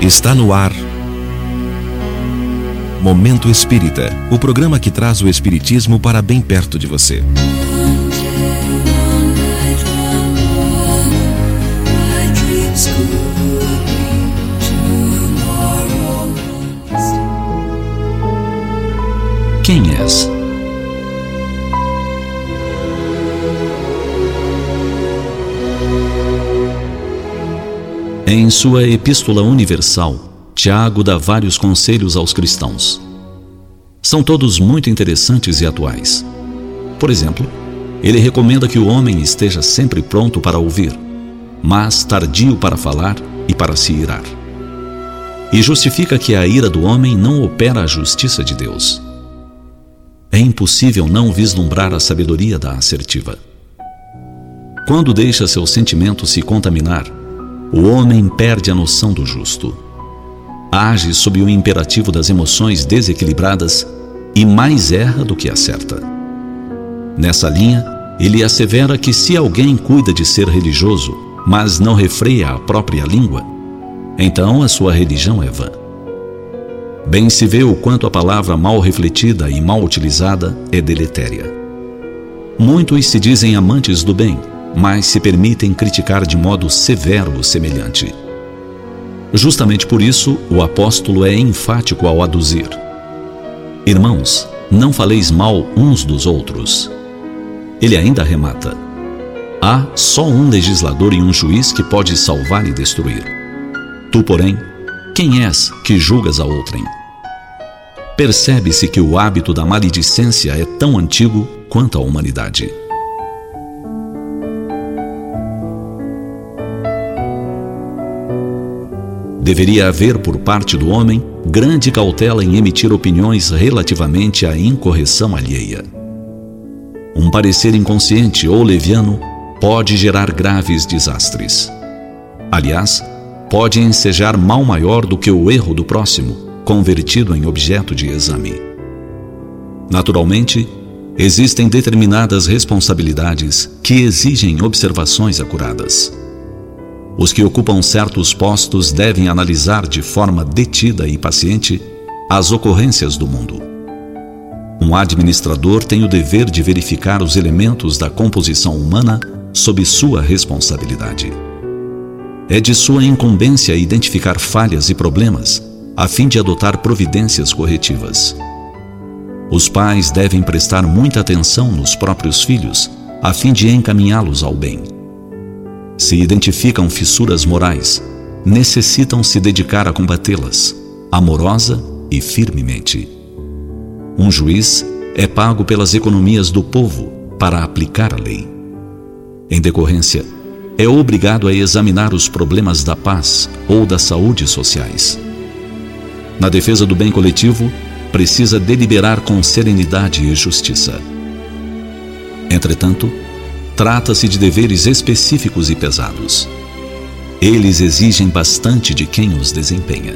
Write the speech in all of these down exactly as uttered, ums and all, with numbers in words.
Está no ar Momento Espírita, o programa que traz o espiritismo para bem perto de você. Quem és? Em sua Epístola Universal, Tiago dá vários conselhos aos cristãos. São todos muito interessantes e atuais. Por exemplo, ele recomenda que o homem esteja sempre pronto para ouvir, mas tardio para falar e para se irar. E justifica que a ira do homem não opera a justiça de Deus. É impossível não vislumbrar a sabedoria da assertiva. Quando deixa seus sentimentos se contaminar, o homem perde a noção do justo. Age sob o imperativo das emoções desequilibradas e mais erra do que acerta. Nessa linha, ele assevera que se alguém cuida de ser religioso, mas não refreia a própria língua, então a sua religião é vã. Bem se vê o quanto a palavra mal refletida e mal utilizada é deletéria. Muitos se dizem amantes do bem, mas se permitem criticar de modo severo o semelhante. Justamente por isso, o apóstolo é enfático ao aduzir: irmãos, não faleis mal uns dos outros. Ele ainda arremata: há só um legislador e um juiz que pode salvar e destruir. Tu, porém, quem és que julgas a outrem? Percebe-se que o hábito da maledicência é tão antigo quanto a humanidade. Deveria haver por parte do homem grande cautela em emitir opiniões relativamente à incorreção alheia. Um parecer inconsciente ou leviano pode gerar graves desastres. Aliás, pode ensejar mal maior do que o erro do próximo, convertido em objeto de exame. Naturalmente, existem determinadas responsabilidades que exigem observações acuradas. Os que ocupam certos postos devem analisar de forma detida e paciente as ocorrências do mundo. Um administrador tem o dever de verificar os elementos da composição humana sob sua responsabilidade. É de sua incumbência identificar falhas e problemas, a fim de adotar providências corretivas. Os pais devem prestar muita atenção nos próprios filhos, a fim de encaminhá-los ao bem. Se identificam fissuras morais, necessitam se dedicar a combatê-las, amorosa e firmemente. Um juiz é pago pelas economias do povo para aplicar a lei. Em decorrência, é obrigado a examinar os problemas da paz ou da saúde sociais. Na defesa do bem coletivo, precisa deliberar com serenidade e justiça. Entretanto, trata-se de deveres específicos e pesados. Eles exigem bastante de quem os desempenha.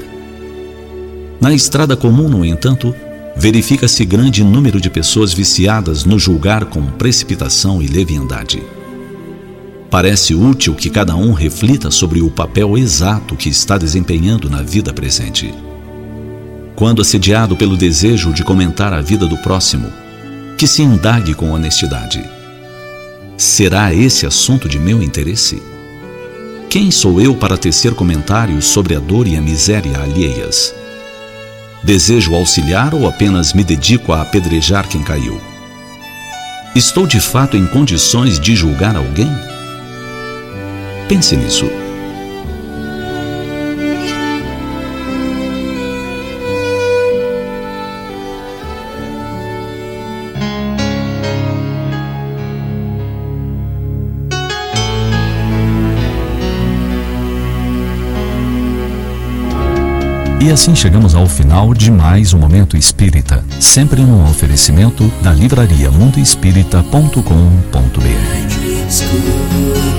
Na estrada comum, no entanto, verifica-se grande número de pessoas viciadas no julgar com precipitação e leviandade. Parece útil que cada um reflita sobre o papel exato que está desempenhando na vida presente. Quando assediado pelo desejo de comentar a vida do próximo, que se indague com honestidade: será esse assunto de meu interesse? Quem sou eu para tecer comentários sobre a dor e a miséria alheias? Desejo auxiliar ou apenas me dedico a apedrejar quem caiu? Estou de fato em condições de julgar alguém? Pense nisso. E assim chegamos ao final de mais um Momento Espírita, sempre num oferecimento da livraria mundo espírita ponto com ponto br.